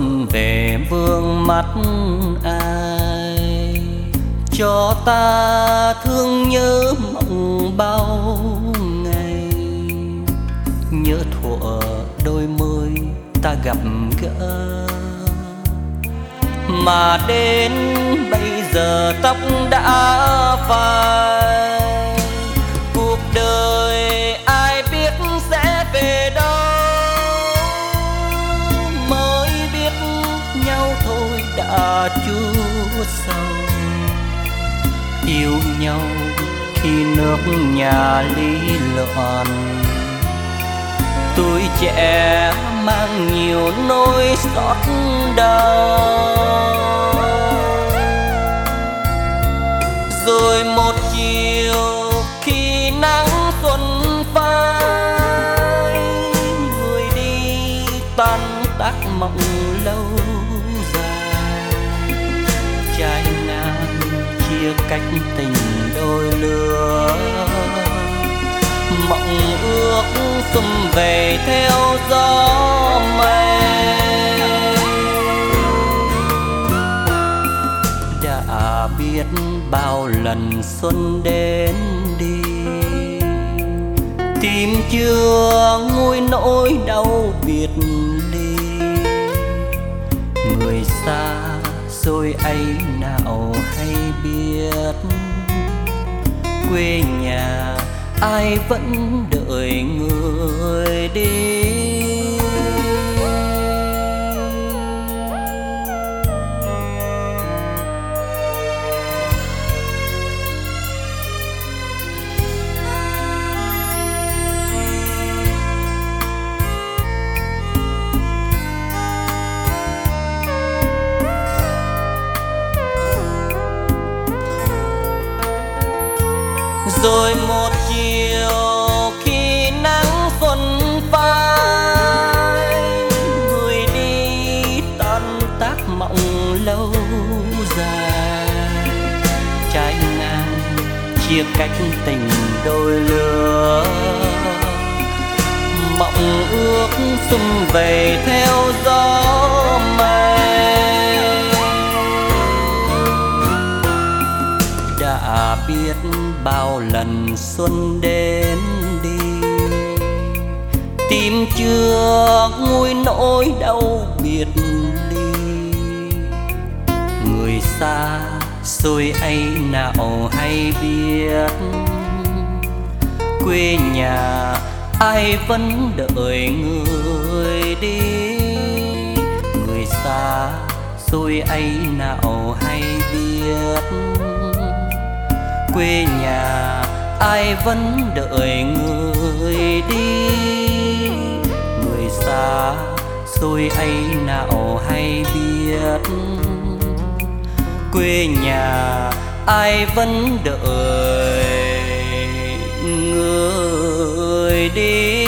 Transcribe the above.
xuân về vương mắt ai, cho ta thương nhớ mộng bao ngày. Nhớ thuở đôi mươi ta gặp gỡ, mà đến bây giờ tóc đã phai. Cuộc đời ai biết sẽ về đâu, mới biết nhau thôi đã chuốt sâu. Yêu nhau khi nước nhà lý loạn, tuổi trẻ mang nhiều nỗi xót đau. Rồi một chiều khi nắng xuân phai, người đi tan tác mộng lâu dài. Trái ngang chia cách tình đôi lứa, mộng ước xum về theo gió mây. Đã biết bao lần xuân đến đi, tìm chưa nguôi nỗi đau biệt ly. Người xa rồi ấy nào hay biết, quê nhà ai vẫn đợi người đi. Rồi một chiều khi nắng xuân phai, người đi tan tác mộng lâu dài. Trái ngang chia cách tình đôi lứa, mộng ước xum về theo gió mây. Đã biết bao lần xuân đến đi, tìm chưa nguôi nỗi đau biệt ly. Người xa rồi ấy nào hay biết, quê nhà ai vẫn đợi người đi. Người xa rồi ấy nào hay biết, quê nhà ai vẫn đợi người đi. Người xa rồi ấy nào hay biết, quê nhà ai vẫn đợi người đi.